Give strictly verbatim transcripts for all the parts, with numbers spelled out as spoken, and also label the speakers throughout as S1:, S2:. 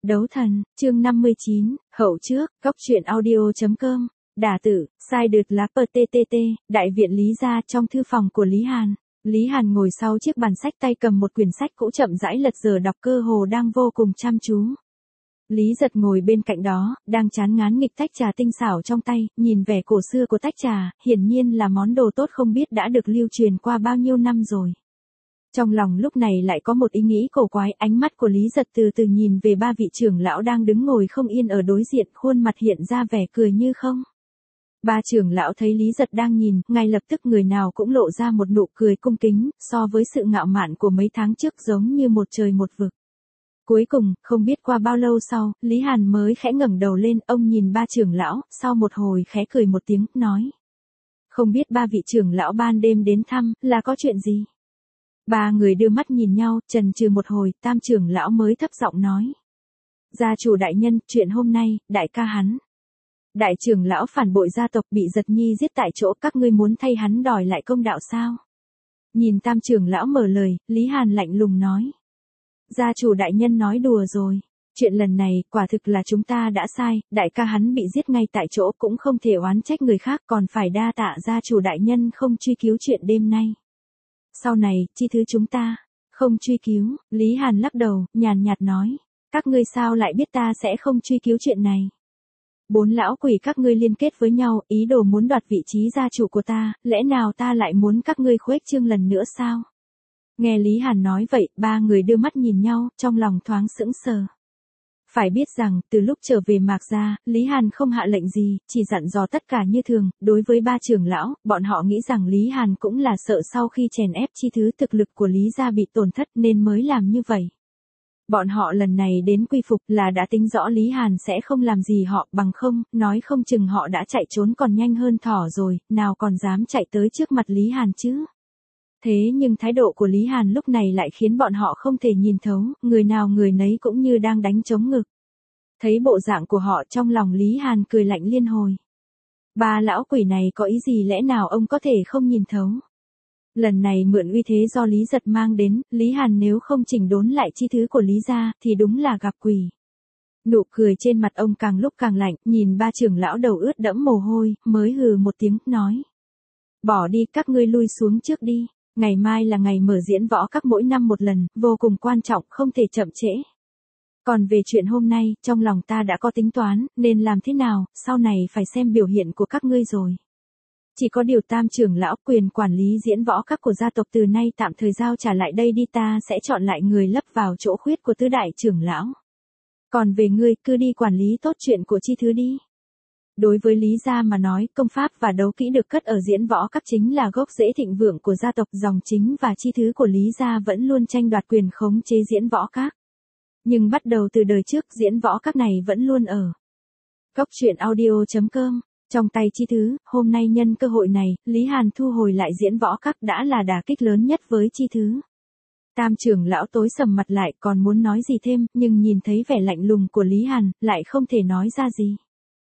S1: Đấu thần, chương năm mươi chín, hậu trước, góc truyện audio.com, đả tử, sai đượt lá pờ tê tê tê, đại viện Lý gia trong thư phòng của Lý Hàn. Lý Hàn ngồi sau chiếc bàn sách tay cầm một quyển sách cũ chậm rãi lật dở đọc cơ hồ đang vô cùng chăm chú. Lý Giật ngồi bên cạnh đó, đang chán ngán nghịch tách trà tinh xảo trong tay, nhìn vẻ cổ xưa của tách trà, hiển nhiên là món đồ tốt không biết đã được lưu truyền qua bao nhiêu năm rồi. Trong lòng lúc này lại có một ý nghĩ cổ quái, ánh mắt của Lý Giật từ từ nhìn về ba vị trưởng lão đang đứng ngồi không yên ở đối diện, khuôn mặt hiện ra vẻ cười như không. Ba trưởng lão thấy Lý Giật đang nhìn, ngay lập tức người nào cũng lộ ra một nụ cười cung kính, so với sự ngạo mạn của mấy tháng trước giống như một trời một vực. Cuối cùng, không biết qua bao lâu sau, Lý Hàn mới khẽ ngẩng đầu lên, ông nhìn ba trưởng lão, sau một hồi khẽ cười một tiếng, nói. Không biết ba vị trưởng lão ban đêm đến thăm, là có chuyện gì? Ba người đưa mắt nhìn nhau, chần chừ một hồi, tam trưởng lão mới thấp giọng nói. Gia chủ đại nhân, chuyện hôm nay, đại ca hắn. Đại trưởng lão phản bội gia tộc bị Giật Nhi giết tại chỗ, các ngươi muốn thay hắn đòi lại công đạo sao? Nhìn tam trưởng lão mở lời, Lý Hàn lạnh lùng nói. Gia chủ đại nhân nói đùa rồi. Chuyện lần này, quả thực là chúng ta đã sai, đại ca hắn bị giết ngay tại chỗ cũng không thể oán trách người khác, còn phải đa tạ gia chủ đại nhân không truy cứu chuyện đêm nay. Sau này, chi thứ chúng ta, không truy cứu, Lý Hàn lắc đầu, nhàn nhạt nói. Các ngươi sao lại biết ta sẽ không truy cứu chuyện này? Bốn lão quỷ các ngươi liên kết với nhau, ý đồ muốn đoạt vị trí gia chủ của ta, lẽ nào ta lại muốn các ngươi khuếch trương lần nữa sao? Nghe Lý Hàn nói vậy, ba người đưa mắt nhìn nhau, trong lòng thoáng sững sờ. Phải biết rằng, từ lúc trở về Mạc gia, Lý Hàn không hạ lệnh gì, chỉ dặn dò tất cả như thường, đối với ba trưởng lão, bọn họ nghĩ rằng Lý Hàn cũng là sợ sau khi chèn ép chi thứ thực lực của Lý gia bị tổn thất nên mới làm như vậy. Bọn họ lần này đến quy phục là đã tính rõ Lý Hàn sẽ không làm gì họ, bằng không, nói không chừng họ đã chạy trốn còn nhanh hơn thỏ rồi, nào còn dám chạy tới trước mặt Lý Hàn chứ. Thế nhưng thái độ của Lý Hàn lúc này lại khiến bọn họ không thể nhìn thấu, người nào người nấy cũng như đang đánh trống ngực. Thấy bộ dạng của họ trong lòng Lý Hàn cười lạnh liên hồi. Ba lão quỷ này có ý gì lẽ nào ông có thể không nhìn thấu. Lần này mượn uy thế do Lý Giật mang đến, Lý Hàn nếu không chỉnh đốn lại chi thứ của Lý gia thì đúng là gặp quỷ. Nụ cười trên mặt ông càng lúc càng lạnh, nhìn ba trưởng lão đầu ướt đẫm mồ hôi, mới hừ một tiếng, nói. Bỏ đi, các ngươi lui xuống trước đi. Ngày mai là ngày mở diễn võ các mỗi năm một lần, vô cùng quan trọng, không thể chậm trễ. Còn về chuyện hôm nay, trong lòng ta đã có tính toán, nên làm thế nào, sau này phải xem biểu hiện của các ngươi rồi. Chỉ có điều tam trưởng lão quyền quản lý diễn võ các của gia tộc từ nay tạm thời giao trả lại đây đi, ta sẽ chọn lại người lấp vào chỗ khuyết của tứ đại trưởng lão. Còn về ngươi, cứ đi quản lý tốt chuyện của chi thứ đi. Đối với Lý gia mà nói, công pháp và đấu kỹ được cất ở diễn võ các chính là gốc rễ thịnh vượng của gia tộc, dòng chính và chi thứ của Lý gia vẫn luôn tranh đoạt quyền khống chế diễn võ các. Nhưng bắt đầu từ đời trước, diễn võ các này vẫn luôn ở góc truyện audio.com, trong tay chi thứ, hôm nay nhân cơ hội này, Lý Hàn thu hồi lại diễn võ các đã là đả kích lớn nhất với chi thứ. Tam trưởng lão tối sầm mặt lại còn muốn nói gì thêm, nhưng nhìn thấy vẻ lạnh lùng của Lý Hàn, lại không thể nói ra gì.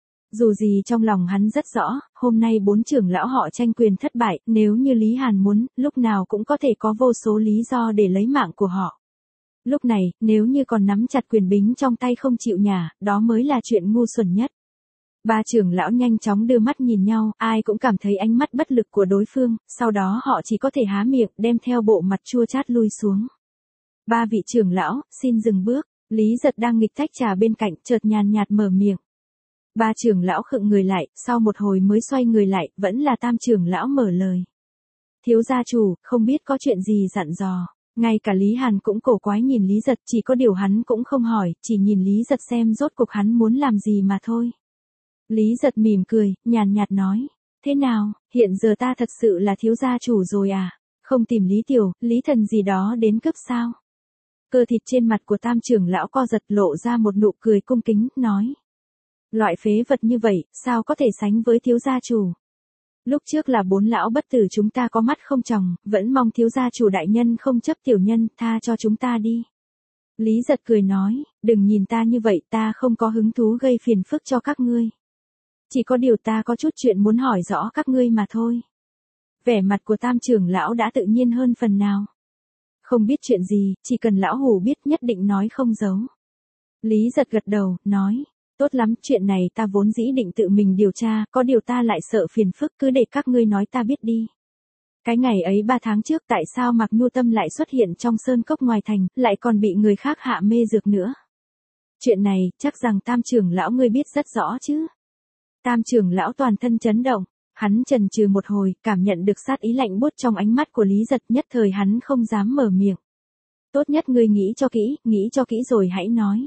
S1: Dù gì trong lòng hắn rất rõ, hôm nay bốn trưởng lão họ tranh quyền thất bại, nếu như Lý Hàn muốn, lúc nào cũng có thể có vô số lý do để lấy mạng của họ. Lúc này, nếu như còn nắm chặt quyền bính trong tay không chịu nhả, đó mới là chuyện ngu xuẩn nhất. Ba trưởng lão nhanh chóng đưa mắt nhìn nhau, ai cũng cảm thấy ánh mắt bất lực của đối phương, sau đó họ chỉ có thể há miệng, đem theo bộ mặt chua chát lui xuống. Ba vị trưởng lão, xin dừng bước, Lý Giật đang nghịch tách trà bên cạnh, chợt nhàn nhạt mở miệng. Ba trưởng lão khựng người lại, sau một hồi mới xoay người lại, vẫn là tam trưởng lão mở lời. Thiếu gia chủ, không biết có chuyện gì dặn dò. Ngay cả Lý Hàn cũng cổ quái nhìn Lý Giật, chỉ có điều hắn cũng không hỏi, chỉ nhìn Lý Giật xem rốt cuộc hắn muốn làm gì mà thôi. Lý Giật mỉm cười, nhàn nhạt nói. Thế nào, hiện giờ ta thật sự là thiếu gia chủ rồi à? Không tìm Lý Tiểu, Lý Thần gì đó đến cướp sao? Cơ thịt trên mặt của tam trưởng lão co giật, lộ ra một nụ cười cung kính, nói. Loại phế vật như vậy, sao có thể sánh với thiếu gia chủ? Lúc trước là bốn lão bất tử chúng ta có mắt không tròng, vẫn mong thiếu gia chủ đại nhân không chấp tiểu nhân, tha cho chúng ta đi. Lý Giật cười nói, đừng nhìn ta như vậy, ta không có hứng thú gây phiền phức cho các ngươi. Chỉ có điều ta có chút chuyện muốn hỏi rõ các ngươi mà thôi. Vẻ mặt của tam trưởng lão đã tự nhiên hơn phần nào. Không biết chuyện gì, chỉ cần lão hủ biết nhất định nói không giấu. Lý Giật gật đầu, nói, tốt lắm, chuyện này ta vốn dĩ định tự mình điều tra, có điều ta lại sợ phiền phức, cứ để các ngươi nói ta biết đi. Cái ngày ấy ba tháng trước tại sao Mạc Nhu Tâm lại xuất hiện trong sơn cốc ngoài thành, lại còn bị người khác hạ mê dược nữa. Chuyện này, chắc rằng Tam trưởng lão ngươi biết rất rõ chứ. Tam trưởng lão toàn thân chấn động, hắn chần chừ một hồi, cảm nhận được sát ý lạnh buốt trong ánh mắt của Lý Giật, nhất thời hắn không dám mở miệng. Tốt nhất ngươi nghĩ cho kỹ, nghĩ cho kỹ rồi hãy nói.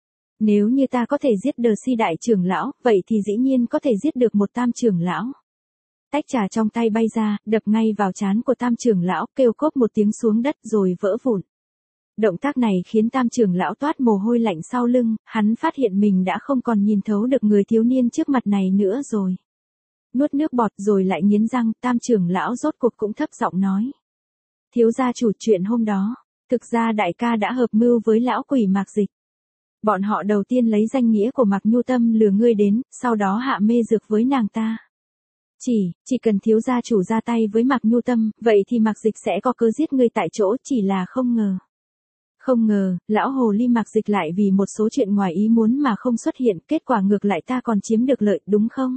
S1: Nếu như ta có thể giết Đờ Si đại trưởng lão, vậy thì dĩ nhiên có thể giết được một Tam trưởng lão. Tách trà trong tay bay ra, đập ngay vào trán của Tam trưởng lão, kêu cốp một tiếng xuống đất rồi vỡ vụn. Động tác này khiến Tam trưởng lão toát mồ hôi lạnh sau lưng, hắn phát hiện mình đã không còn nhìn thấu được người thiếu niên trước mặt này nữa rồi. Nuốt nước bọt rồi lại nghiến răng, Tam trưởng lão rốt cuộc cũng thấp giọng nói. Thiếu gia chủ, chuyện hôm đó, thực ra đại ca đã hợp mưu với lão quỷ Mạc Dịch. Bọn họ đầu tiên lấy danh nghĩa của Mạc Nhu Tâm lừa ngươi đến, sau đó hạ mê dược với nàng ta. Chỉ, chỉ cần thiếu gia chủ ra tay với Mạc Nhu Tâm, vậy thì Mạc Dịch sẽ có cớ giết ngươi tại chỗ, chỉ là không ngờ. Không ngờ, lão hồ ly Mạc Dịch lại vì một số chuyện ngoài ý muốn mà không xuất hiện, kết quả ngược lại ta còn chiếm được lợi, đúng không?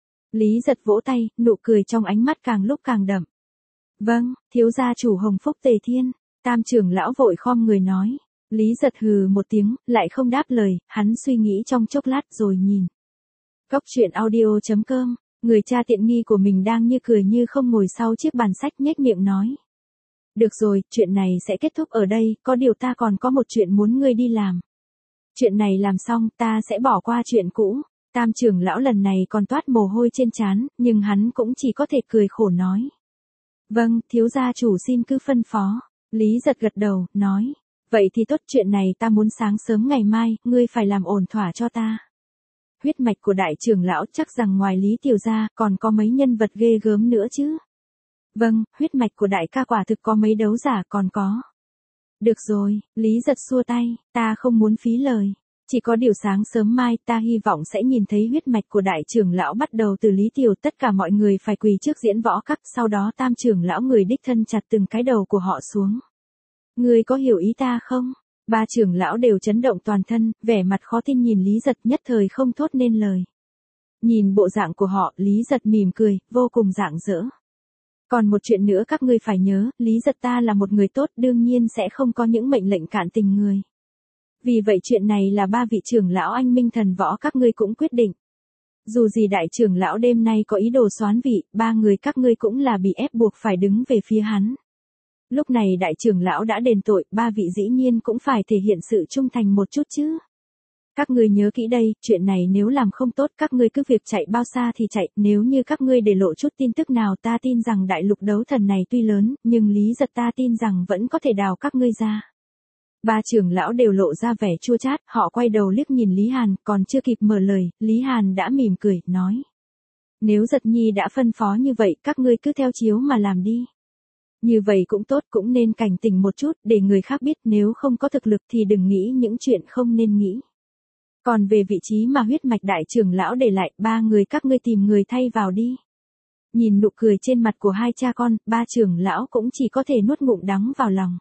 S1: Lý Giật vỗ tay, nụ cười trong ánh mắt càng lúc càng đậm. Vâng, thiếu gia chủ Hồng Phúc Tề Thiên, Tam trưởng lão vội khom người nói. Lý Giật hừ một tiếng, lại không đáp lời, hắn suy nghĩ trong chốc lát rồi nhìn. Góc truyện audio chấm com, người cha tiện nghi của mình đang như cười như không ngồi sau chiếc bàn sách nhếch miệng nói. Được rồi, chuyện này sẽ kết thúc ở đây, có điều ta còn có một chuyện muốn ngươi đi làm. Chuyện này làm xong, ta sẽ bỏ qua chuyện cũ. Tam trưởng lão lần này còn toát mồ hôi trên trán, nhưng hắn cũng chỉ có thể cười khổ nói. Vâng, thiếu gia chủ xin cứ phân phó. Lý Giật gật đầu, nói. Vậy thì tốt, chuyện này ta muốn sáng sớm ngày mai, ngươi phải làm ổn thỏa cho ta. Huyết mạch của đại trưởng lão chắc rằng ngoài Lý Tiểu gia còn có mấy nhân vật ghê gớm nữa chứ. Vâng, huyết mạch của đại ca quả thực có mấy đấu giả còn có. Được rồi, Lý Giật xua tay, ta không muốn phí lời. Chỉ có điều sáng sớm mai ta hy vọng sẽ nhìn thấy huyết mạch của đại trưởng lão bắt đầu từ Lý Tiểu, tất cả mọi người phải quỳ trước diễn võ các, sau đó Tam trưởng lão người đích thân chặt từng cái đầu của họ xuống. Ngươi có hiểu ý ta không? Ba trưởng lão đều chấn động toàn thân, vẻ mặt khó tin nhìn Lý Giật, nhất thời không thốt nên lời. Nhìn bộ dạng của họ, Lý Giật mỉm cười, vô cùng rạng rỡ. Còn một chuyện nữa các ngươi phải nhớ, Lý Giật ta là một người tốt, đương nhiên sẽ không có những mệnh lệnh cạn tình người. Vì vậy chuyện này là ba vị trưởng lão anh minh thần võ các ngươi cũng quyết định. Dù gì đại trưởng lão đêm nay có ý đồ soán vị, ba người các ngươi cũng là bị ép buộc phải đứng về phía hắn. Lúc này đại trưởng lão đã đền tội, ba vị dĩ nhiên cũng phải thể hiện sự trung thành một chút chứ. Các ngươi nhớ kỹ đây, chuyện này nếu làm không tốt các ngươi cứ việc chạy bao xa thì chạy, nếu như các ngươi để lộ chút tin tức nào ta tin rằng đại lục đấu thần này tuy lớn, nhưng Lý Giật ta tin rằng vẫn có thể đào các ngươi ra. Ba trưởng lão đều lộ ra vẻ chua chát, họ quay đầu liếc nhìn Lý Hàn, còn chưa kịp mở lời, Lý Hàn đã mỉm cười, nói. Nếu Giật Nhi đã phân phó như vậy, các ngươi cứ theo chiếu mà làm đi. Như vậy cũng tốt, cũng nên cảnh tỉnh một chút, để người khác biết nếu không có thực lực thì đừng nghĩ những chuyện không nên nghĩ. Còn về vị trí mà huyết mạch đại trưởng lão để lại, ba người các ngươi tìm người thay vào đi. Nhìn nụ cười trên mặt của hai cha con, ba trưởng lão cũng chỉ có thể nuốt ngụm đắng vào lòng.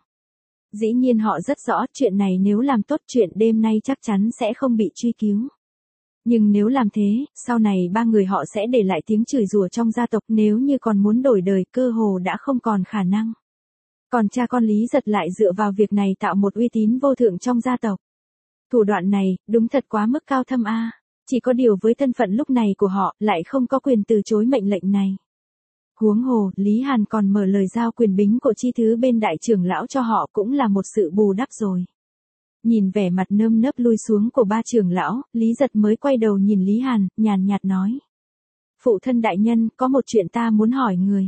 S1: Dĩ nhiên họ rất rõ chuyện này nếu làm tốt chuyện đêm nay chắc chắn sẽ không bị truy cứu. Nhưng nếu làm thế, sau này ba người họ sẽ để lại tiếng chửi rủa trong gia tộc, nếu như còn muốn đổi đời cơ hồ đã không còn khả năng. Còn cha con Lý Giật lại dựa vào việc này tạo một uy tín vô thượng trong gia tộc. Thủ đoạn này, đúng thật quá mức cao thâm a. Chỉ có điều với thân phận lúc này của họ, lại không có quyền từ chối mệnh lệnh này. Huống hồ, Lý Hàn còn mở lời giao quyền bính của chi thứ bên đại trưởng lão cho họ cũng là một sự bù đắp rồi. Nhìn vẻ mặt nơm nớp lui xuống của ba trưởng lão, Lý Giật mới quay đầu nhìn Lý Hàn, nhàn nhạt nói. Phụ thân đại nhân, có một chuyện ta muốn hỏi người.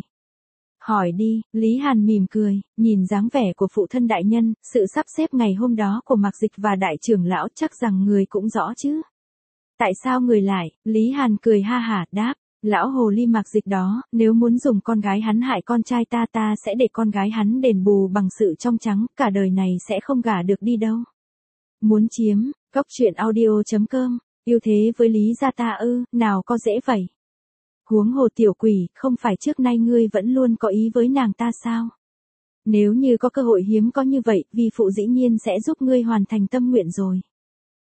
S1: Hỏi đi, Lý Hàn mỉm cười, nhìn dáng vẻ của phụ thân đại nhân, sự sắp xếp ngày hôm đó của Mạc Dịch và đại trưởng lão chắc rằng người cũng rõ chứ. Tại sao người lại, Lý Hàn cười ha hả, đáp. Lão hồ ly Mạc Dịch đó, nếu muốn dùng con gái hắn hại con trai ta ta sẽ để con gái hắn đền bù bằng sự trong trắng, cả đời này sẽ không gả được đi đâu. Muốn chiếm, góc truyện audio chấm com, yêu thế với Lý gia ta ư, nào có dễ vậy. Huống hồ tiểu quỷ, không phải trước nay ngươi vẫn luôn có ý với nàng ta sao? Nếu như có cơ hội hiếm có như vậy, vi phụ dĩ nhiên sẽ giúp ngươi hoàn thành tâm nguyện rồi.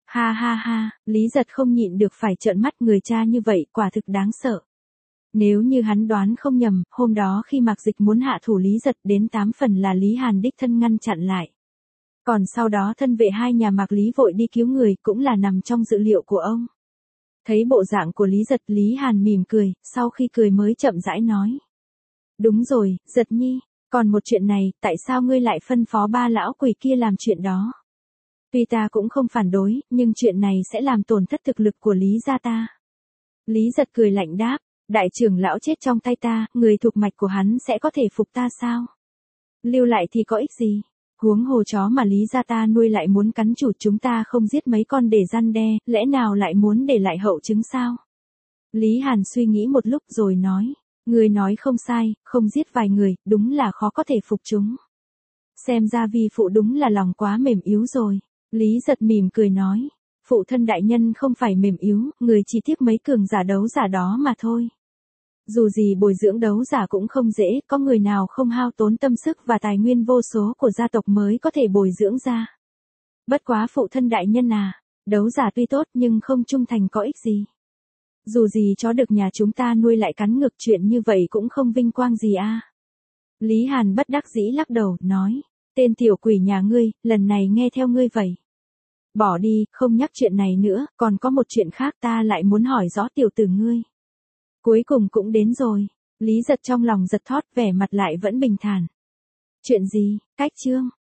S1: Ha ha ha, Lý Giật không nhịn được phải trợn mắt, người cha như vậy quả thực đáng sợ. Nếu như hắn đoán không nhầm, hôm đó khi Mạc Dịch muốn hạ thủ Lý Giật đến tám phần là Lý Hàn đích thân ngăn chặn lại. Còn sau đó thân vệ hai nhà Mạc Lý vội đi cứu người cũng là nằm trong dự liệu của ông. Thấy bộ dạng của Lý Giật, Lý Hàn mỉm cười, sau khi cười mới chậm rãi nói. Đúng rồi, Giật nhi, còn một chuyện này, tại sao ngươi lại phân phó ba lão quỷ kia làm chuyện đó? Tuy ta cũng không phản đối, nhưng chuyện này sẽ làm tổn thất thực lực của Lý gia ta. Lý Giật cười lạnh đáp, đại trưởng lão chết trong tay ta, người thuộc mạch của hắn sẽ có thể phục ta sao? Lưu lại thì có ích gì? Huống hồ chó mà Lý gia ta nuôi lại muốn cắn chủ chúng ta không giết mấy con để răn đe, lẽ nào lại muốn để lại hậu chứng sao? Lý Hàn suy nghĩ một lúc rồi nói, người nói không sai, không giết vài người, đúng là khó có thể phục chúng. Xem ra vi phụ đúng là lòng quá mềm yếu rồi. Lý Giật mỉm cười nói, phụ thân đại nhân không phải mềm yếu, người chỉ tiếc mấy cường giả đấu giả đó mà thôi. Dù gì bồi dưỡng đấu giả cũng không dễ, có người nào không hao tốn tâm sức và tài nguyên vô số của gia tộc mới có thể bồi dưỡng ra. Bất quá phụ thân đại nhân à, đấu giả tuy tốt nhưng không trung thành có ích gì. Dù gì chó được nhà chúng ta nuôi lại cắn ngược, chuyện như vậy cũng không vinh quang gì a. Lý Hàn bất đắc dĩ lắc đầu, nói, tên tiểu quỷ nhà ngươi, lần này nghe theo ngươi vậy. Bỏ đi, không nhắc chuyện này nữa, còn có một chuyện khác ta lại muốn hỏi rõ tiểu tử ngươi. Cuối cùng cũng đến rồi. Lý Giật trong lòng giật thót, vẻ mặt lại vẫn bình thản. Chuyện gì? Cách chương.